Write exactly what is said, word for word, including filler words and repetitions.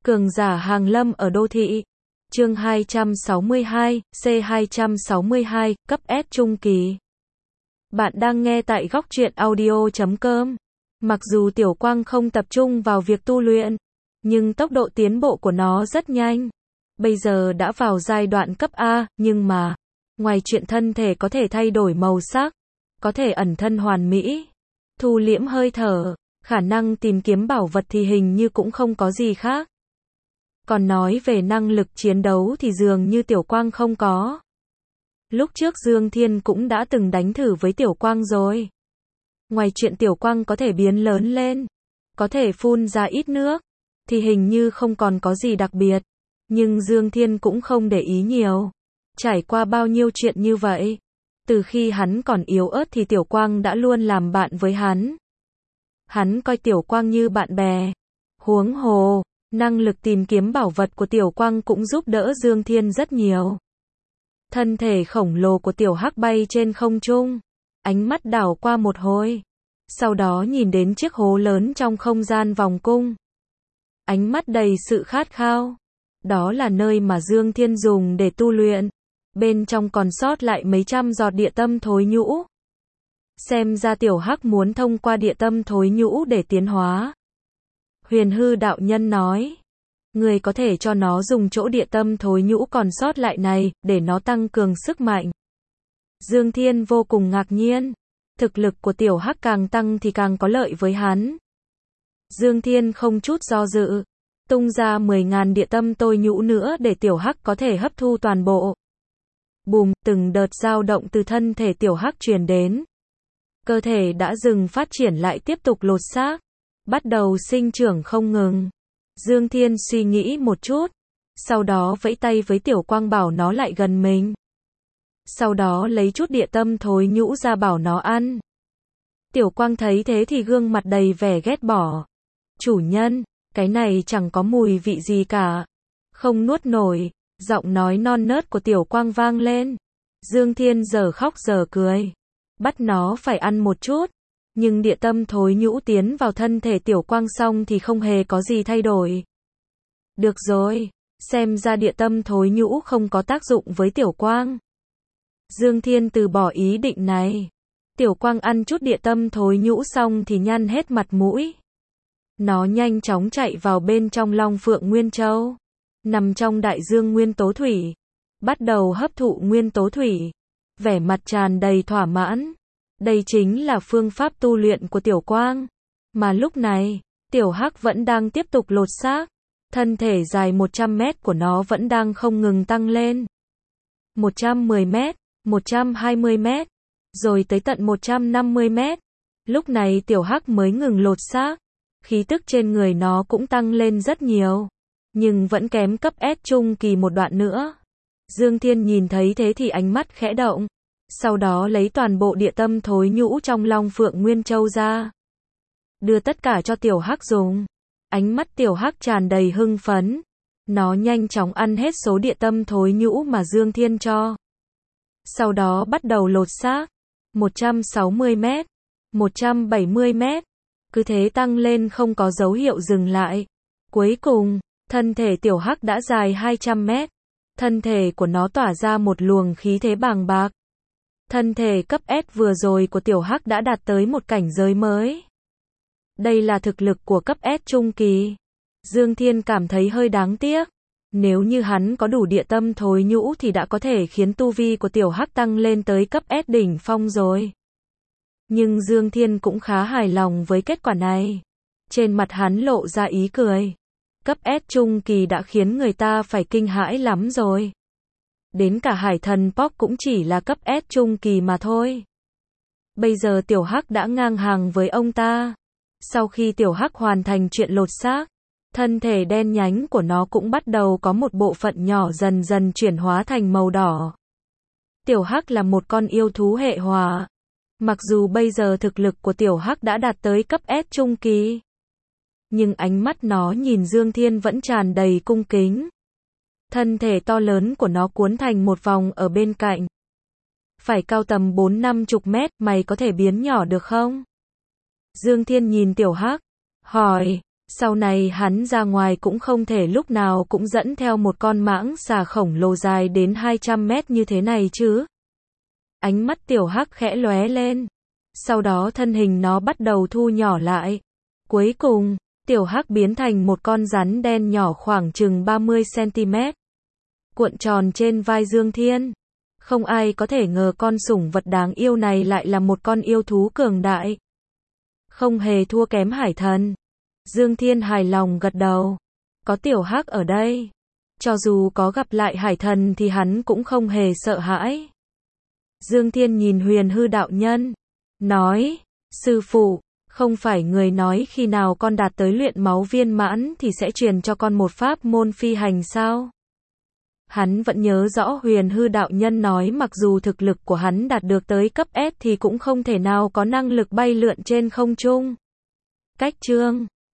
Cường giả hàng lâm ở đô thị. Chương hai trăm sáu mươi hai, C hai trăm sáu mươi hai, cấp S trung kỳ. Bạn đang nghe tại góc truyện audio chấm com. Mặc dù Tiểu Quang không tập trung vào việc tu luyện, nhưng tốc độ tiến bộ của nó rất nhanh. Bây giờ đã vào giai đoạn cấp A, nhưng mà, ngoài chuyện thân thể có thể thay đổi màu sắc, có thể ẩn thân hoàn mỹ, thu liễm hơi thở, khả năng tìm kiếm bảo vật thì hình như cũng không có gì khác. Còn nói về năng lực chiến đấu thì dường như Tiểu Quang không có. Lúc trước Dương Thiên cũng đã từng đánh thử với Tiểu Quang rồi. Ngoài chuyện Tiểu Quang có thể biến lớn lên, có thể phun ra ít nước, thì hình như không còn có gì đặc biệt. Nhưng Dương Thiên cũng không để ý nhiều. Trải qua bao nhiêu chuyện như vậy, từ khi hắn còn yếu ớt thì Tiểu Quang đã luôn làm bạn với hắn. Hắn coi Tiểu Quang như bạn bè. Huống hồ, năng lực tìm kiếm bảo vật của Tiểu Quang cũng giúp đỡ Dương Thiên rất nhiều. Thân thể khổng lồ của Tiểu Hắc bay trên không trung, ánh mắt đảo qua một hồi, sau đó nhìn đến chiếc hố lớn trong không gian vòng cung. Ánh mắt đầy sự khát khao. Đó là nơi mà Dương Thiên dùng để tu luyện. Bên trong còn sót lại mấy trăm giọt địa tâm thối nhũ. Xem ra Tiểu Hắc muốn thông qua địa tâm thối nhũ để tiến hóa. Huyền hư đạo nhân nói, người có thể cho nó dùng chỗ địa tâm thối nhũ còn sót lại này, để nó tăng cường sức mạnh. Dương Thiên vô cùng ngạc nhiên. Thực lực của Tiểu Hắc càng tăng thì càng có lợi với hắn. Dương Thiên không chút do dự, tung ra mười ngàn địa tâm tôi nhũ nữa để Tiểu Hắc có thể hấp thu toàn bộ. Bùm, từng đợt dao động từ thân thể Tiểu Hắc truyền đến. Cơ thể đã dừng phát triển lại tiếp tục lột xác, bắt đầu sinh trưởng không ngừng. Dương Thiên suy nghĩ một chút, sau đó vẫy tay với Tiểu Quang bảo nó lại gần mình. Sau đó lấy chút địa tâm thối nhũ ra bảo nó ăn. Tiểu Quang thấy thế thì gương mặt đầy vẻ ghét bỏ. Chủ nhân, cái này chẳng có mùi vị gì cả. Không nuốt nổi. Giọng nói non nớt của Tiểu Quang vang lên. Dương Thiên giờ khóc giờ cười. Bắt nó phải ăn một chút. Nhưng địa tâm thối nhũ tiến vào thân thể Tiểu Quang xong thì không hề có gì thay đổi. Được rồi, xem ra địa tâm thối nhũ không có tác dụng với Tiểu Quang. Dương Thiên từ bỏ ý định này. Tiểu Quang ăn chút địa tâm thối nhũ xong thì nhăn hết mặt mũi. Nó nhanh chóng chạy vào bên trong Long Phượng Nguyên Châu, nằm trong đại dương nguyên tố thủy, bắt đầu hấp thụ nguyên tố thủy, vẻ mặt tràn đầy thỏa mãn. Đây chính là phương pháp tu luyện của Tiểu Quang. Mà lúc này, Tiểu Hắc vẫn đang tiếp tục lột xác, thân thể dài một trăm mét của nó vẫn đang không ngừng tăng lên. một trăm mười mét, một trăm hai mươi mét, rồi tới tận một trăm năm mươi mét. Lúc này Tiểu Hắc mới ngừng lột xác, khí tức trên người nó cũng tăng lên rất nhiều, nhưng vẫn kém cấp S trung kỳ một đoạn nữa. Dương Thiên nhìn thấy thế thì ánh mắt khẽ động, sau đó lấy toàn bộ địa tâm thối nhũ trong Long Phượng Nguyên Châu ra, đưa tất cả cho Tiểu Hắc dùng. Ánh mắt Tiểu Hắc tràn đầy hưng phấn, nó nhanh chóng ăn hết số địa tâm thối nhũ mà Dương Thiên cho. Sau đó bắt đầu lột xác, một trăm sáu mươi mét, một trăm bảy mươi mét, cứ thế tăng lên không có dấu hiệu dừng lại. Cuối cùng, thân thể Tiểu Hắc đã dài hai trăm mét, thân thể của nó tỏa ra một luồng khí thế bàng bạc. Thân thể cấp S vừa rồi của Tiểu Hắc đã đạt tới một cảnh giới mới. Đây là thực lực của cấp S trung kỳ. Dương Thiên cảm thấy hơi đáng tiếc. Nếu như hắn có đủ địa tâm thối nhũ thì đã có thể khiến tu vi của Tiểu Hắc tăng lên tới cấp S đỉnh phong rồi. Nhưng Dương Thiên cũng khá hài lòng với kết quả này. Trên mặt hắn lộ ra ý cười. Cấp S trung kỳ đã khiến người ta phải kinh hãi lắm rồi. Đến cả Hải Thần Pop cũng chỉ là cấp S trung kỳ mà thôi. Bây giờ Tiểu Hắc đã ngang hàng với ông ta. Sau khi Tiểu Hắc hoàn thành chuyện lột xác, thân thể đen nhánh của nó cũng bắt đầu có một bộ phận nhỏ dần dần chuyển hóa thành màu đỏ. Tiểu Hắc là một con yêu thú hệ hỏa. Mặc dù bây giờ thực lực của Tiểu Hắc đã đạt tới cấp S trung kỳ, nhưng ánh mắt nó nhìn Dương Thiên vẫn tràn đầy cung kính. Thân thể to lớn của nó cuốn thành một vòng ở bên cạnh. Phải cao tầm bốn năm chục mét, mày có thể biến nhỏ được không? Dương Thiên nhìn Tiểu Hắc, hỏi, Sau này hắn ra ngoài cũng không thể lúc nào cũng dẫn theo một con mãng xà khổng lồ dài đến hai trăm mét như thế này chứ. Ánh mắt tiểu hắc khẽ lóe lên. Sau đó thân hình nó bắt đầu thu nhỏ lại. Cuối cùng, tiểu hắc biến thành một con rắn đen nhỏ khoảng chừng ba mươi xăng-ti-mét. Cuộn tròn trên vai Dương Thiên. Không ai có thể ngờ con sủng vật đáng yêu này lại là một con yêu thú cường đại. Không hề thua kém hải thần. Dương Thiên hài lòng gật đầu. Có tiểu hắc ở đây. Cho dù có gặp lại hải thần thì hắn cũng không hề sợ hãi. Dương Thiên nhìn Huyền Hư đạo nhân. Nói, sư phụ, không phải người nói khi nào con đạt tới luyện máu viên mãn thì sẽ truyền cho con một pháp môn phi hành sao? Hắn vẫn nhớ rõ Huyền Hư đạo nhân nói mặc dù thực lực của hắn đạt được tới cấp S thì cũng không thể nào có năng lực bay lượn trên không trung. Cách chương